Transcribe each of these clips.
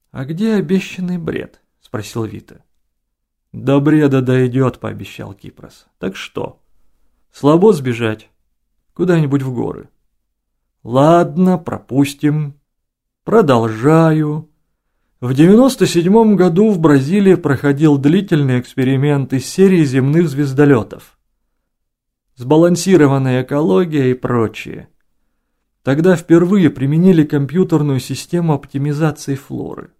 «А где обещанный бред?» – спросил Вита. «До бреда дойдет», – пообещал Кипрос. «Так что? Слабо сбежать? Куда-нибудь в горы?» «Ладно, пропустим. Продолжаю. В 97 году в Бразилии проходил длительный эксперимент из серии земных звездолетов. Сбалансированная экология и прочее. Тогда впервые применили компьютерную систему оптимизации флоры.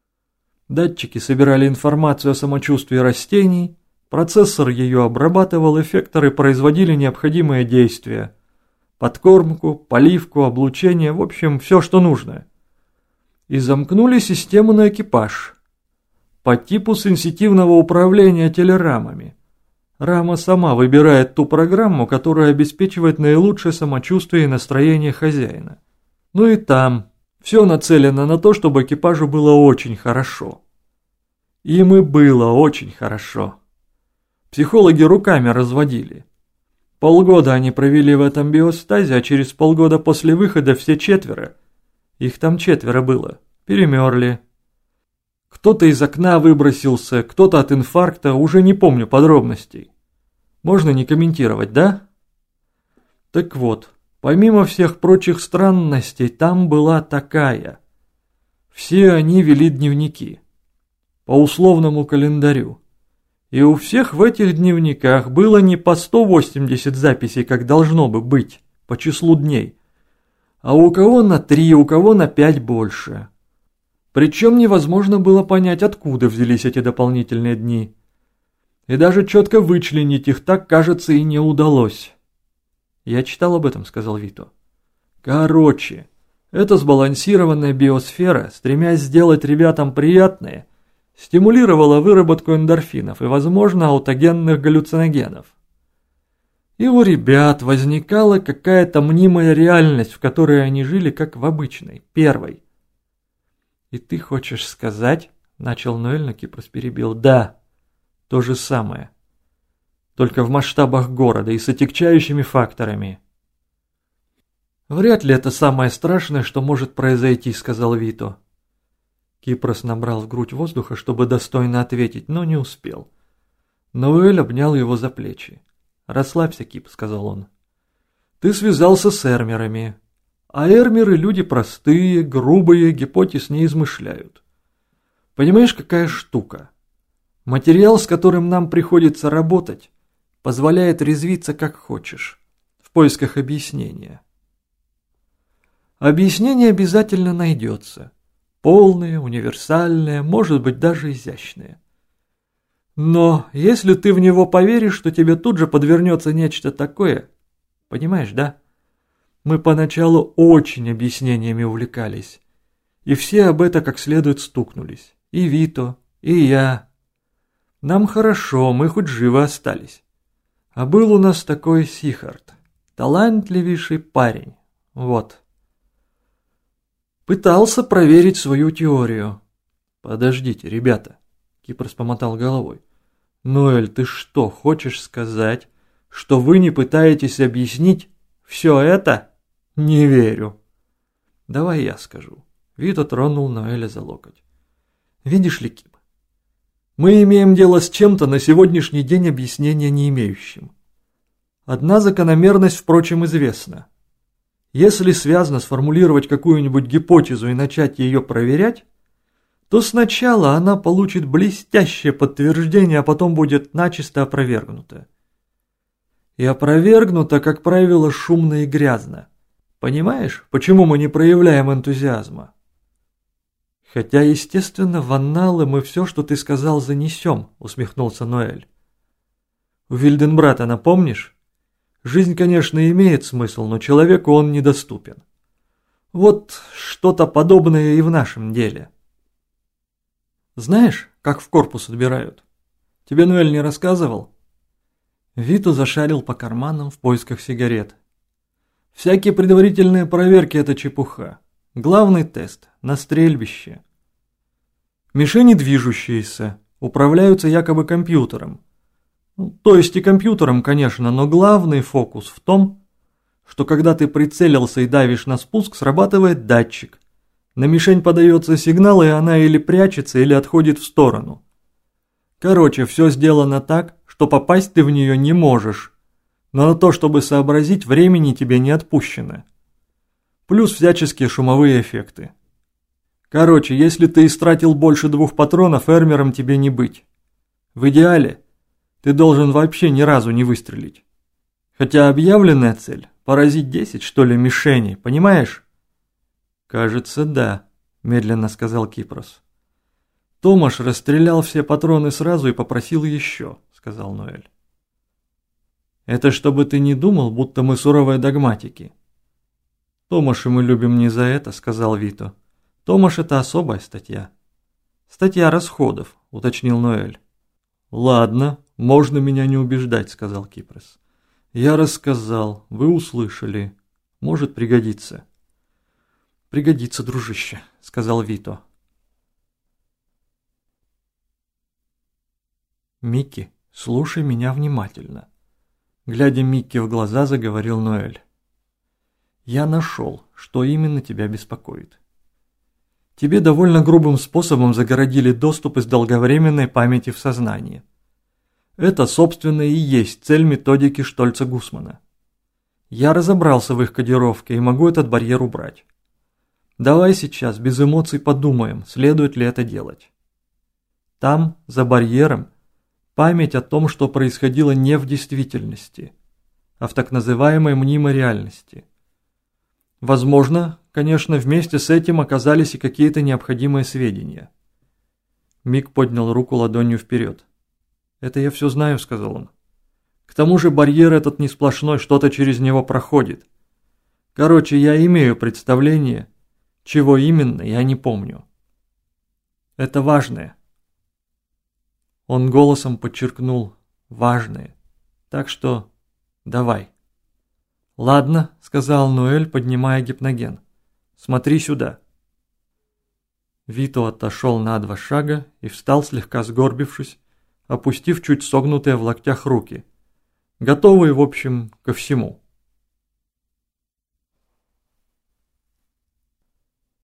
Датчики собирали информацию о самочувствии растений, процессор ее обрабатывал, эффекторы производили необходимые действия. Подкормку, поливку, облучение, в общем, все, что нужно. И замкнули систему на экипаж. По типу сенситивного управления телерамами. Рама сама выбирает ту программу, которая обеспечивает наилучшее самочувствие и настроение хозяина. Ну и там все нацелено на то, чтобы экипажу было очень хорошо. Им и было очень хорошо. Психологи руками разводили. Полгода они провели в этом биостазе, а через полгода после выхода все четверо, их там 4 было, перемерли. Кто-то из окна выбросился, кто-то от инфаркта, уже не помню подробностей. Можно не комментировать, да? Так вот, помимо всех прочих странностей, там была такая. Все они вели дневники. По условному календарю. И у всех в этих дневниках было не по 180 записей, как должно бы быть, по числу дней, а у кого на 3, у кого на 5 больше. Причем невозможно было понять, откуда взялись эти дополнительные дни. И даже четко вычленить их так, кажется, и не удалось. «Я читал об этом», — сказал Вито. «Короче, эта сбалансированная биосфера, стремясь сделать ребятам приятное, стимулировала выработку эндорфинов и, возможно, аутогенных галлюциногенов. И у ребят возникала какая-то мнимая реальность, в которой они жили как в обычной, первой. «И ты хочешь сказать, — начал Ноэль, но Кипрос перебил, — да, то же самое, только в масштабах города и с отягчающими факторами». «Вряд ли это самое страшное, что может произойти», — сказал Вито. Кипрос набрал в грудь воздуха, чтобы достойно ответить, но не успел. Ноэль обнял его за плечи. «Расслабься, Кип», — сказал он. «Ты связался с эрмерами. А эрмеры люди простые, грубые, гипотез не измышляют. Понимаешь, какая штука? Материал, с которым нам приходится работать, позволяет резвиться как хочешь, в поисках объяснения. Объяснение обязательно найдется. Полное, универсальное, может быть даже изящное. Но если ты в него поверишь, то тебе тут же подвернется нечто такое. Понимаешь, да? Мы поначалу очень объяснениями увлекались. И все об это как следует стукнулись. И Вито, и я. Нам хорошо, мы хоть живы остались. А был у нас такой Сихард. Талантливейший парень. Вот. Пытался проверить свою теорию. Подождите, ребята. Кипрос помотал головой. Ноэль, ты что, хочешь сказать, что вы не пытаетесь объяснить все это? Не верю. Давай я скажу. Вито тронул Ноэля за локоть. Видишь ли, Кип, мы имеем дело с чем-то на сегодняшний день объяснения не имеющим. Одна закономерность, впрочем, известна. Если связно сформулировать какую-нибудь гипотезу и начать ее проверять, то сначала она получит блестящее подтверждение, а потом будет начисто опровергнута. И опровергнута, как правило, шумно и грязно. Понимаешь, почему мы не проявляем энтузиазма? Хотя, естественно, в анналы мы все, что ты сказал, занесем, усмехнулся Ноэль. У Вильденбрата, помнишь? Жизнь, конечно, имеет смысл, но человеку он недоступен. Вот что-то подобное и в нашем деле. Знаешь, как в корпус отбирают? Тебе Ноэль не рассказывал? Вито зашарил по карманам в поисках сигарет. Всякие предварительные проверки – это чепуха. Главный тест – на стрельбище. Мишени движущиеся, управляются якобы компьютером. То есть и компьютером, конечно, но главный фокус в том, что когда ты прицелился и давишь на спуск, срабатывает датчик, На мишень подается сигнал, и она или прячется, или отходит в сторону. Короче, все сделано так, что попасть ты в нее не можешь, но на то, чтобы сообразить, времени тебе не отпущено. Плюс всяческие шумовые эффекты. Короче, если ты истратил больше 2 патронов, фермером тебе не быть. В идеале ты должен вообще ни разу не выстрелить. Хотя объявленная цель – поразить 10, что ли, мишеней, понимаешь? Кажется, да, медленно сказал Кипрос. Томаш расстрелял все патроны сразу и попросил еще, сказал Ноэль. Это чтобы ты не думал, будто мы суровые догматики. Томаша мы любим не за это, сказал Вито. Томаш – это особая статья. Статья расходов, уточнил Ноэль. Ладно, можно меня не убеждать, сказал Кипрос. Я рассказал, вы услышали. Может пригодиться. Пригодится, дружище, сказал Вито. Микки, слушай меня внимательно. Глядя Микки в глаза, заговорил Ноэль. Я нашел, что именно тебя беспокоит. Тебе довольно грубым способом загородили доступ из долговременной памяти в сознание. Это, собственно, и есть цель методики Штольца-Гусмана. Я разобрался в их кодировке и могу этот барьер убрать. Давай сейчас без эмоций подумаем, следует ли это делать. Там, за барьером, память о том, что происходило не в действительности, а в так называемой мнимой реальности. Возможно, конечно, вместе с этим оказались и какие-то необходимые сведения. Мик поднял руку ладонью вперед. «Это я все знаю», — сказал он. «К тому же барьер этот не сплошной, что-то через него проходит. Короче, я имею представление, чего именно, я не помню. Это важное». Он голосом подчеркнул «важное». Так что давай. «Ладно», — сказал Ноэль, поднимая гипноген. «Смотри сюда». Вито отошел на 2 шага и встал, слегка сгорбившись, опустив чуть согнутые в локтях руки, готовый, в общем, ко всему.